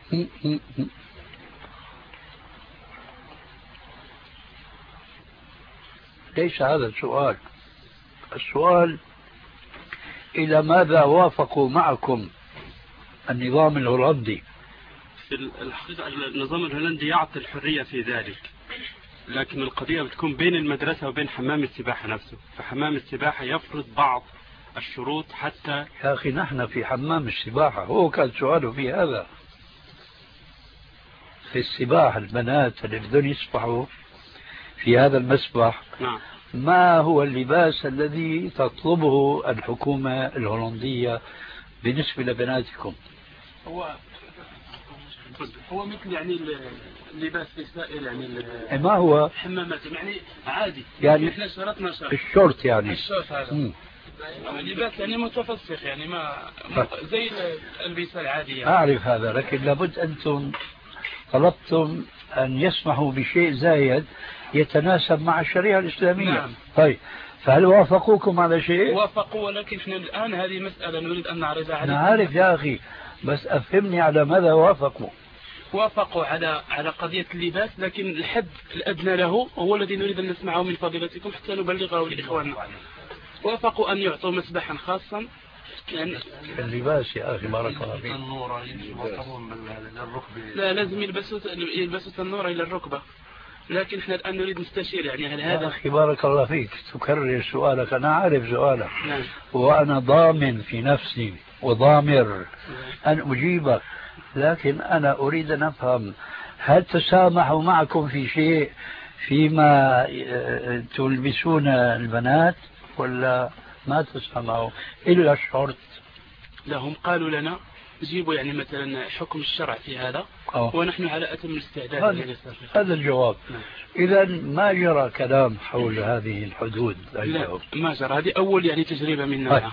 ليس هذا السؤال. السؤال إلى ماذا وافقوا معكم النظام الهولندي؟ في الحقيقة النظام الهولندي يعطي الحرية في ذلك، لكن القضية بتكون بين المدرسة وبين حمام السباحة نفسه. فحمام السباحة يفرض بعض الشروط حتى. يا أخي نحن في حمام السباحة، هو كان سؤاله في هذا. في السباحة البنات اللي بدهم يسبحوا في هذا المسبح، نعم، ما هو اللباس الذي تطلبه الحكومة الهولندية بالنسبة لبناتكم؟ هو مثل يعني اللباس في سائر يعني ما هو حمامات يعني عادي، يعني احنا شرطنا الشورت، يعني الشورت هذا لباس يعني متفسخ، يعني ما زي الألبسة العادية. أعرف هذا، لكن لابد أنتم طلبتم أن يسمحوا بشيء زايد يتناسب مع الشريعة الإسلامية. نعم. طيب، فهل وافقوكم على شيء؟ وافقوا، ولكن احنا الآن هذه مسألة نريد أن نعرضها عليكم. أنا عارف يا أخي، بس أفهمني على ماذا وافقوا. وافقوا على قضية اللباس، لكن الحد الأدنى له هو الذي نريد أن نسمعه من فضيلتكم حتى نبلغه لإخواننا. وافقوا أن يعطوا مسبحا خاصا يعني اللباس يا أخي بارك الله فيك. لا، لازم يلبسوا تنورة إلى الركبة، لكن احنا الآن نريد نستشير يعني هل هذا. يا أخي بارك الله فيك تكرر سؤالك، أنا عارف سؤالك. نعم. وأنا ضامن في نفسي وضامر أن أجيبك، لكن أنا أريد أن أفهم، هل تسامحوا معكم في شيء فيما تلبسون البنات ولا ما تسامحوا إلا الشرط؟ لهم قالوا لنا جيبوا يعني مثلا حكم الشرع في هذا، ونحن على أتم الاستعداد. هذا الجواب. إذا ما جرى كلام حول هذه الحدود؟ لا، ما جرى، هذه أول يعني تجربة من نوعها.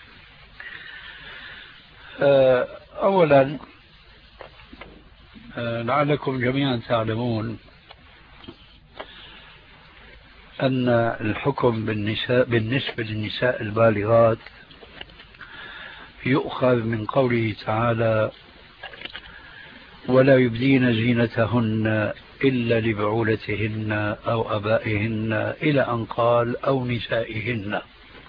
أولا لعلكم جميعا تعلمون أن الحكم بالنسبة للنساء البالغات يؤخذ من قوله تعالى: ولا يبدين زينتهن إلا لبعولتهن أو أبائهن، إلى أن قال أو نسائهن.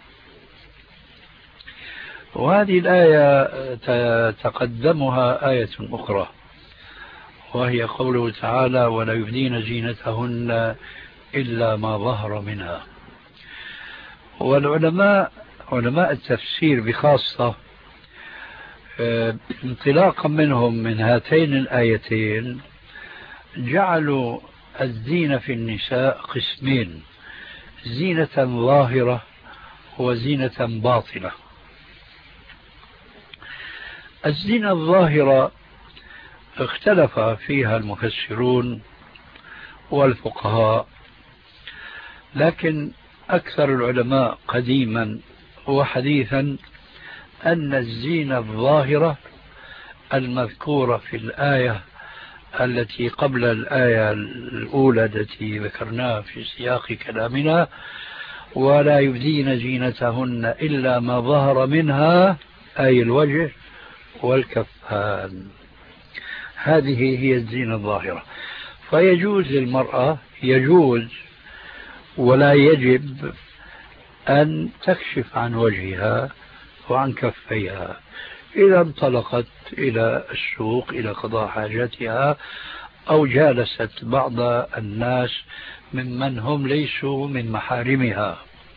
وهذه الآية تقدمها آية أخرى، وهي قوله تعالى: ولا يبدين زينتهن إلا ما ظهر منها. والعلماء علماء التفسير بخاصة انطلاقا منهم من هاتين الآيتين جعلوا الزينة في النساء قسمين: زينة ظاهرة وزينة باطنة. الزينة الظاهرة اختلف فيها المفسرون والفقهاء، لكن أكثر العلماء قديما وحديثا أن الزينة الظاهرة المذكورة في الآية التي قبل الآية الأولى التي ذكرناها في سياق كلامنا: ولا يبدين زينتهن إلا ما ظهر منها، أي الوجه والكفان. هذه هي الزينة الظاهرة. فيجوز للمرأة، يجوز ولا يجب أن تكشف عن وجهها وعن كفيها إذا انطلقت إلى السوق إلى قضاء حاجتها أو جالست بعض الناس ممن هم ليسوا من محارمها.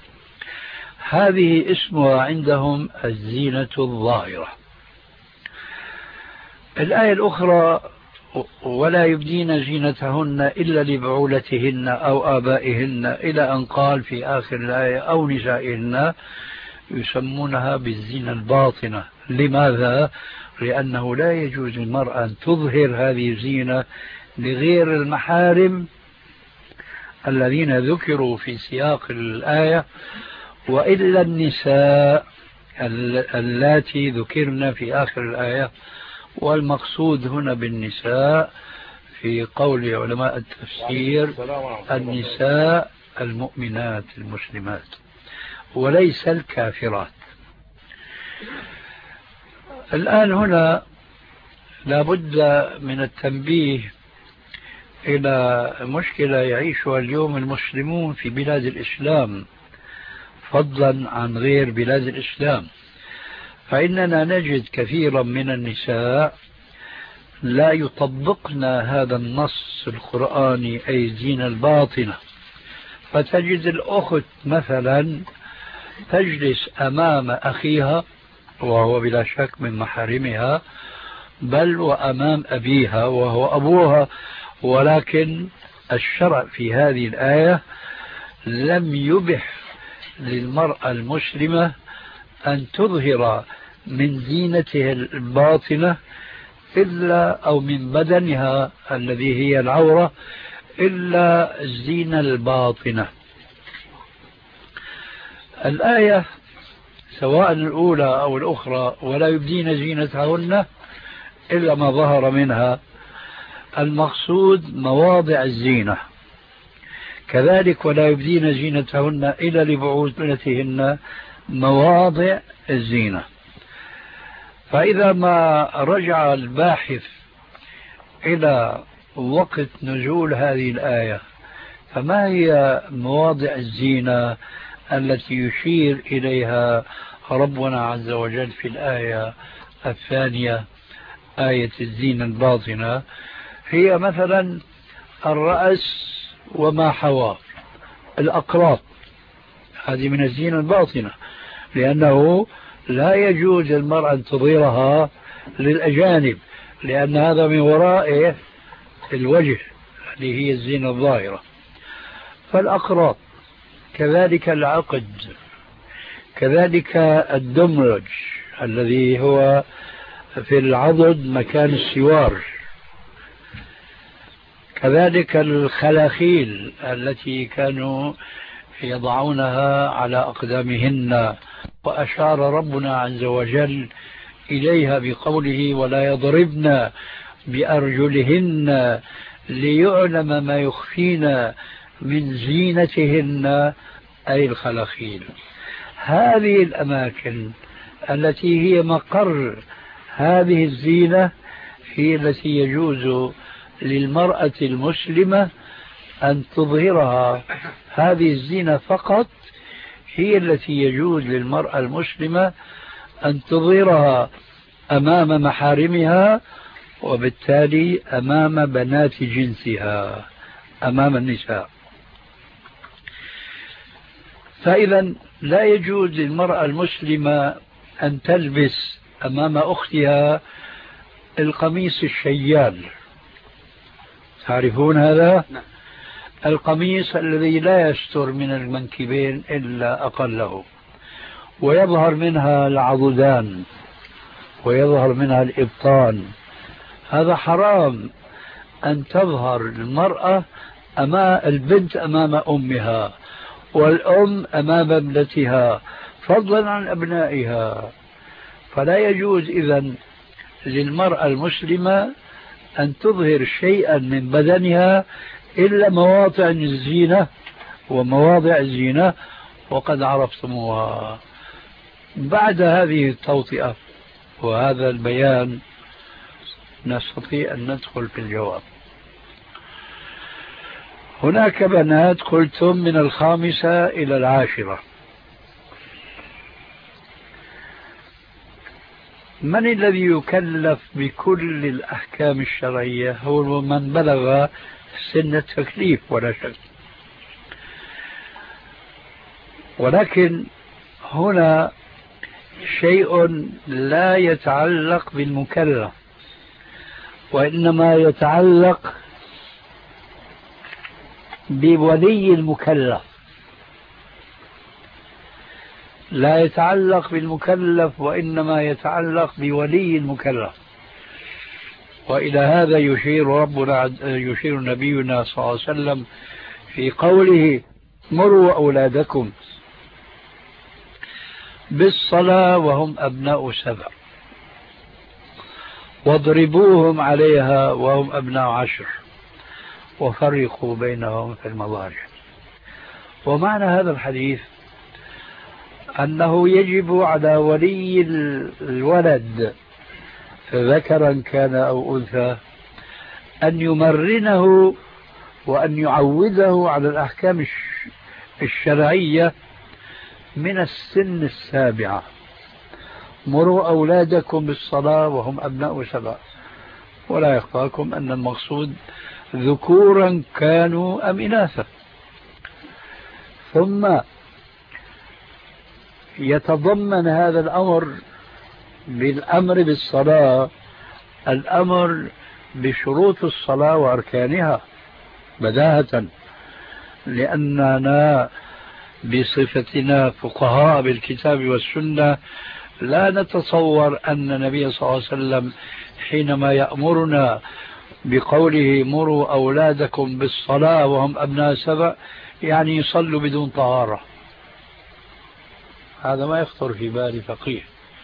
هذه اسمها عندهم الزينة الظاهرة. الآية الأخرى: ولا يبدين زينتهن إلا لبعولتهن أو آبائهن إلى أن قال في آخر الآية أو نسائهن، يسمونها بالزينة الباطنة. لماذا؟ لأنه لا يجوز للمرأة أن تظهر هذه الزينة لغير المحارم الذين ذكروا في سياق الآية، وإلا النساء اللاتي ذكرن في آخر الآية. والمقصود هنا بالنساء في قول علماء التفسير النساء المؤمنات المسلمات وليس الكافرات. الآن هنا لابد من التنبيه إلى مشكلة يعيشها اليوم المسلمون في بلاد الإسلام فضلا عن غير بلاد الإسلام. فإننا نجد كثيرا من النساء لا يطبقن هذا النص القرآني أي الزينة الباطنة. فتجد الأخت مثلا تجلس أمام أخيها وهو بلا شك من محارمها، بل وأمام أبيها وهو أبوها، ولكن الشرع في هذه الآية لم يبح للمرأة المسلمة أن تظهر من زينتها الباطنة إلا أو من بدنها الذي هي العورة إلا الزينة الباطنة. الآية سواء الأولى أو الأخرى ولا يبدين زينتهن إلا ما ظهر منها، المقصود مواضع الزينة. كذلك ولا يبدين زينتهن إلا لبعولتهن مواضع الزينة. فإذا ما رجع الباحث إلى وقت نزول هذه الآية، فما هي مواضع الزينة التي يشير إليها ربنا عز وجل في الآية الثانية آية الزينة الباطنة؟ هي مثلا الرأس وما حواه، الأقراط، هذه من الزينة الباطنة، لأنه لا يجوز للمرأة أن تظهرها للأجانب، لأن هذا من وراء الوجه اللي هي الزينة الظاهرة. فالأقراط، كذلك العقد، كذلك الدمرج الذي هو في العضد مكان السوار، كذلك الخلاخيل التي كانوا يضعونها على أقدامهن، وأشار ربنا عز وجل إليها بقوله ولا يضربن بأرجلهن ليعلم ما يخفين من زينتهن، أي الخلاخيل. هذه الأماكن التي هي مقر هذه الزينة هي التي يجوز للمرأة المسلمة أن تظهرها. هذه الزينة فقط هي التي يجوز للمرأة المسلمة أن تظهرها أمام محارمها، وبالتالي أمام بنات جنسها، أمام النساء. فإذا لا يجوز للمرأة المسلمة أن تلبس أمام أختها القميص الشيال، تعرفون هذا؟ القميص الذي لا يستر من المنكبين إلا أقله، ويظهر منها العضدان ويظهر منها الإبطان. هذا حرام أن تظهر المرأة أمام البنت أمام أمها، والأم أمام ابنتها، فضلا عن أبنائها. فلا يجوز إذن للمرأة المسلمة أن تظهر شيئا من بدنها إلا مواضع الزينة ومواضع الزينة، وقد عرفتموها. بعد هذه التوطئة وهذا البيان نستطيع أن ندخل في الجواب. هناك بنات قلتم من 5 إلى 10. من الذي يكلف بكل الأحكام الشرعية؟ هو من بلغ سن التكليف ولا شك. ولكن هنا شيء لا يتعلق بالمكلف، وإنما يتعلق بولي المكلف، لا يتعلق بالمكلف وإنما يتعلق بولي المكلف. وإلى هذا يشير نبينا صلى الله عليه وسلم في قوله مروا أولادكم بالصلاة وهم أبناء 7 واضربوهم عليها وهم أبناء 10 وفرقوا بينهم في المضاجع. ومعنى هذا الحديث أنه يجب على ولي الولد ذكرا كان أو أنثى أن يمرنه وأن يعوده على الأحكام الشرعية من السن 7. مروا أولادكم بالصلاة وهم أبناء 7. ولا يخفاكم أن المقصود ذكورا كانوا أم إناثا. ثم يتضمن هذا الأمر بالأمر بالصلاة الأمر بشروط الصلاة وأركانها بداهة، لأننا بصفتنا فقهاء بالكتاب والسنة لا نتصور أن النبي صلى الله عليه وسلم حينما يأمرنا بقوله مروا أولادكم بالصلاة وهم أبناء 7 يعني يصلوا بدون طهارة. هذا ما يخطر في بال فقيه.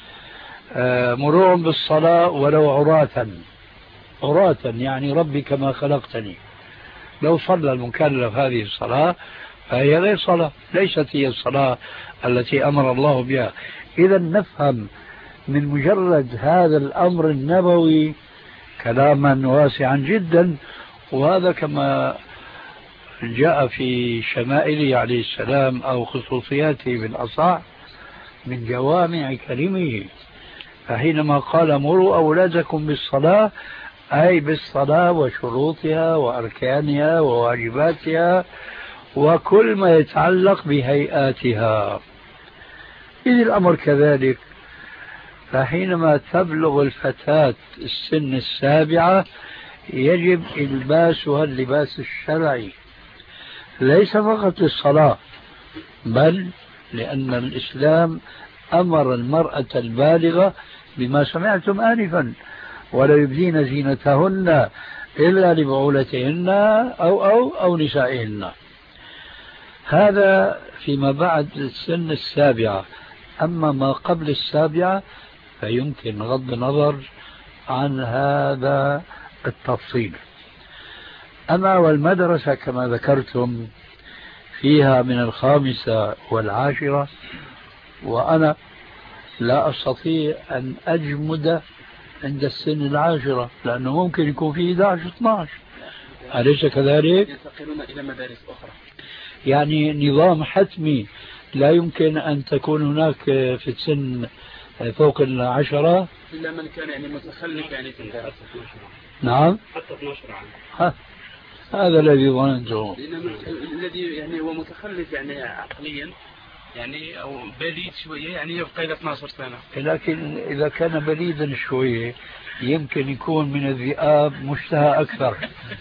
مروهم بالصلاة ولو عراة يعني ربي كما خلقتني. لو صلى المكلف هذه الصلاة فهي غير صلاة، ليست هي الصلاة التي أمر الله بها. إذا نفهم من مجرد هذا الأمر النبوي كلاما واسعا جدا، وهذا كما جاء في شمائله عليه السلام أو خصوصياته بالأصح من جوامع كلمه. فحينما قال مروا أولادكم بالصلاة أي بالصلاة وشروطها وأركانها وواجباتها وكل ما يتعلق بهيئاتها. إذ الأمر كذلك فحينما تبلغ الفتاة السن 7 يجب إلباسها اللباس الشرعي، ليس فقط للصلاة بل لأن الإسلام أمر المرأة البالغة بما سمعتم آنفا ولا يبدين زينتهن إلا لبعولتهن أو نسائهن. هذا فيما بعد السن 7. أما ما قبل 7 فيمكن غض النظر عن هذا التفصيل. أما والمدرسة كما ذكرتم فيها من 5 و10، وأنا لا أستطيع أن أجمد عند السن 10 لأنه ممكن يكون فيه 11-12. أليس كذلك؟ ينتقلون إلى مدارس أخرى، يعني نظام حتمي لا يمكن أن تكون هناك في السن فوق 10 إلا من كان يعني متخلف يعني في الدراسة. نعم حتى 12 عام. هذا الذي ظننته. الذي يعني هو متخلف يعني عقليا يعني أو بليد شوية يعني يبقى إلى 12 سنة. لكن إذا كان بليدا شوية يمكن يكون من الذئاب مشتهى أكثر.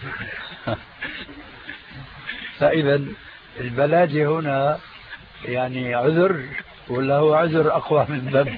فإذا البلادة هنا يعني عذر ولا هو عذر أقوى من ذنب؟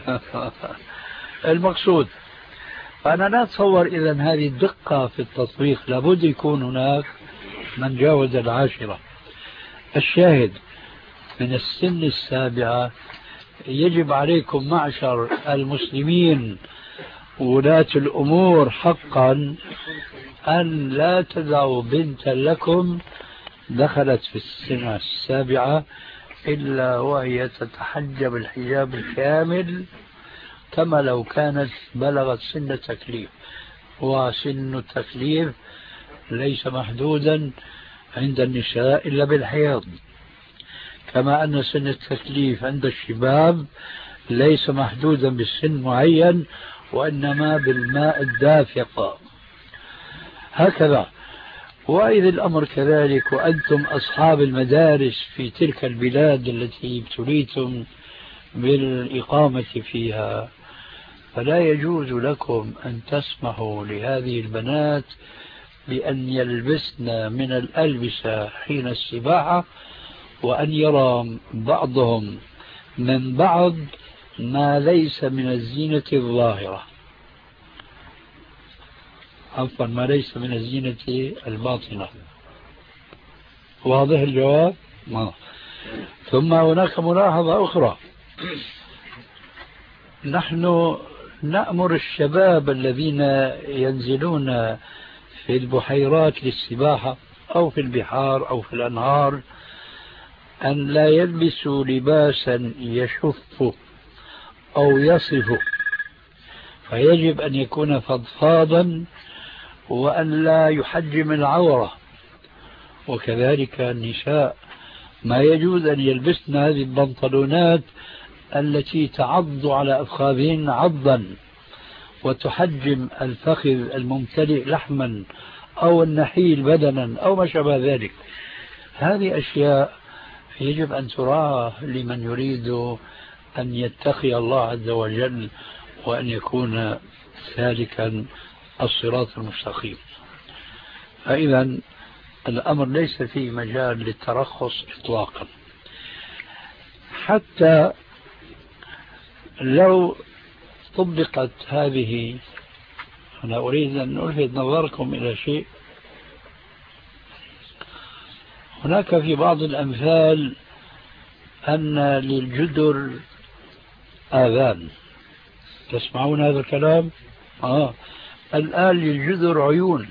المقصود فأنا لا أتصور إذا هذه الدقة في التطبيق، لابد يكون هناك من جاوز 10. الشاهد من السن 7 يجب عليكم معشر المسلمين ولاة الأمور حقا أن لا تدعوا بنتا لكم دخلت في السنة 7 إلا وهي تتحجب الحجاب الكامل كما لو كانت بلغت سن التكليف. وسن التكليف ليس محدودا عند النساء إلا بالحيض، كما أن سن التكليف عند الشباب ليس محدودا بالسن معين وإنما بالماء الدافق. هكذا. وإذا الأمر كذلك وأنتم أصحاب المدارس في تلك البلاد التي ابتليتم بالإقامة فيها فلا يجوز لكم أن تسمحوا لهذه البنات بأن يلبسن من الألبسة حين السباحة، وأن يرى بعضهم من بعض ما ليس من الزينة الظاهرة، عفوا ما ليس من الزينة الباطنة. واضح الجواب؟ ثم هناك ملاحظة أخرى، نحن نأمر الشباب الذين ينزلون في البحيرات للسباحة أو في البحار أو في الأنهار أن لا يلبسوا لباسا يشف أو يصف، فيجب أن يكون فضفاضا وأن لا يحجم العورة. وكذلك النساء ما يجوز أن يلبسن هذه البنطلونات التي تعض على أفخاذهن عضا وتحجم الفخذ الممتلئ لحما أو النحيل بدنا أو ما شابه ذلك. هذه أشياء يجب أن تراعى لمن يريد أن يتقي الله عز وجل وأن يكون سالكا الصراط المستقيم. فإذا الأمر ليس فيه مجال للترخص إطلاقا. حتى لو طبقت هذه، أنا أريد أن ألفت نظركم إلى شيء. هناك في بعض الأمثال أن للجدر آذان، تسمعون هذا الكلام؟ الآن للجدر عيون،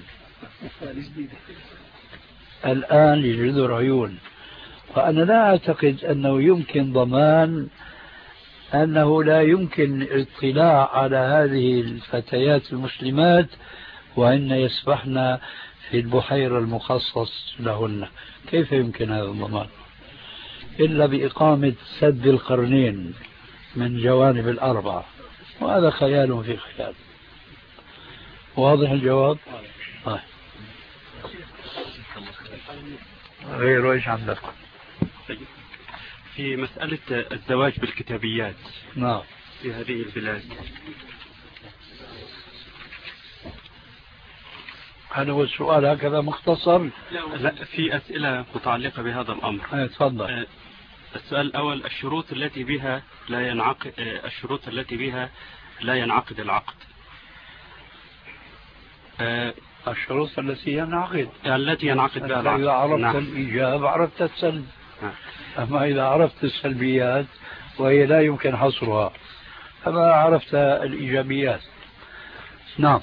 الآن للجدر عيون. فأنا لا أعتقد أنه يمكن ضمان أنه لا يمكن الاطلاع على هذه الفتيات المسلمات وأن يسبحن في البحيرة المخصص لهن. كيف يمكن هذا الضمان؟ إلا بإقامة سد القرنين من جوانب الأربعة، وهذا خيال في خيال. واضح الجواب؟ غير ايش عندك؟ في مسألة الزواج بالكتابيات نعم في هذه البلاد، هل هو السؤال هكذا مختصر؟ لا، في أسئلة متعلقة بهذا الأمر. تفضل. السؤال الأول: الشروط التي بها لا ينعقد العقد. الشروط التي ينعقد بها العقد. إذا عرفت الإيجاب عرفت السلب. أما إذا عرفت السلبيات وهي لا يمكن حصرها فما عرفت الإيجابيات. نعم.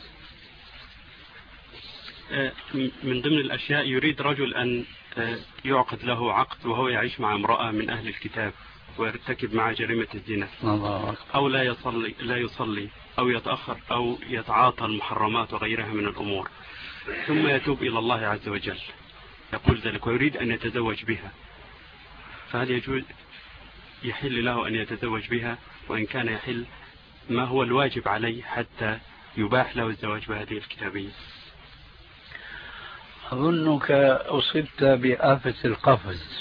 من ضمن الأشياء: يريد رجل أن يعقد له عقد وهو يعيش مع امرأة من أهل الكتاب ويرتكب مع جريمة الزنا، أو لا يصلي أو يتأخر أو يتعاطى المحرمات وغيرها من الأمور، ثم يتوب إلى الله عز وجل يقول ذلك ويريد أن يتزوج بها، فهل يحل له أن يتزوج بها؟ وإن كان يحل، ما هو الواجب عليه حتى يباح له الزواج بهذه الكتابية؟ أظنك أصبت بآفة القفز.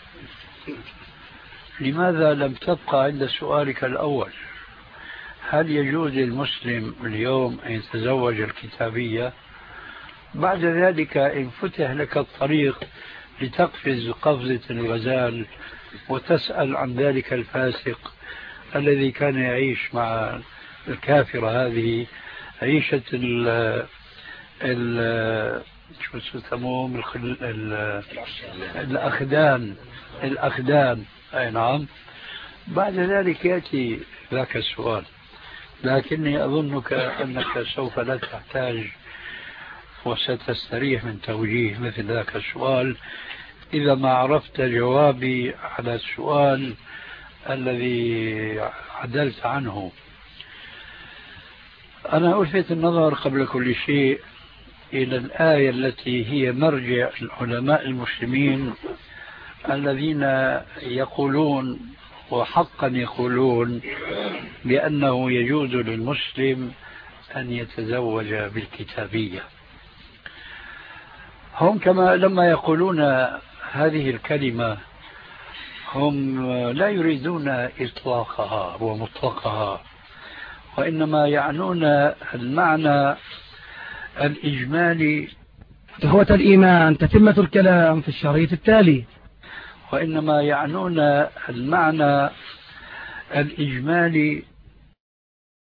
لماذا لم تبقى عند سؤالك الأول؟ هل يجوز للمسلم اليوم أن يتزوج الكتابية؟ بعد ذلك إن فتح لك الطريق لتقفز قفزة الغزال وتسأل عن ذلك الفاسق الذي كان يعيش مع الكافرة هذه عيشة شو يسموهم الأخدان. أي نعم. بعد ذلك يأتي ذاك السؤال، لكني أظنك أنك سوف لا تحتاج وستستريح من توجيه مثل ذاك السؤال إذا ما عرفت جوابي على السؤال الذي عدلت عنه. أنا ألفت النظر قبل كل شيء إلى الآية التي هي مرجع العلماء المسلمين الذين يقولون وحقا يقولون بأنه يجوز للمسلم أن يتزوج بالكتابية. هم كما لما يقولون هذه الكلمة هم لا يريدون إطلاقها ومطلقها، وإنما يعنون المعنى الإجمالي. إخوة الإيمان، تتمة الكلام في الشريط التالي. وإنما يعنون المعنى الإجمالي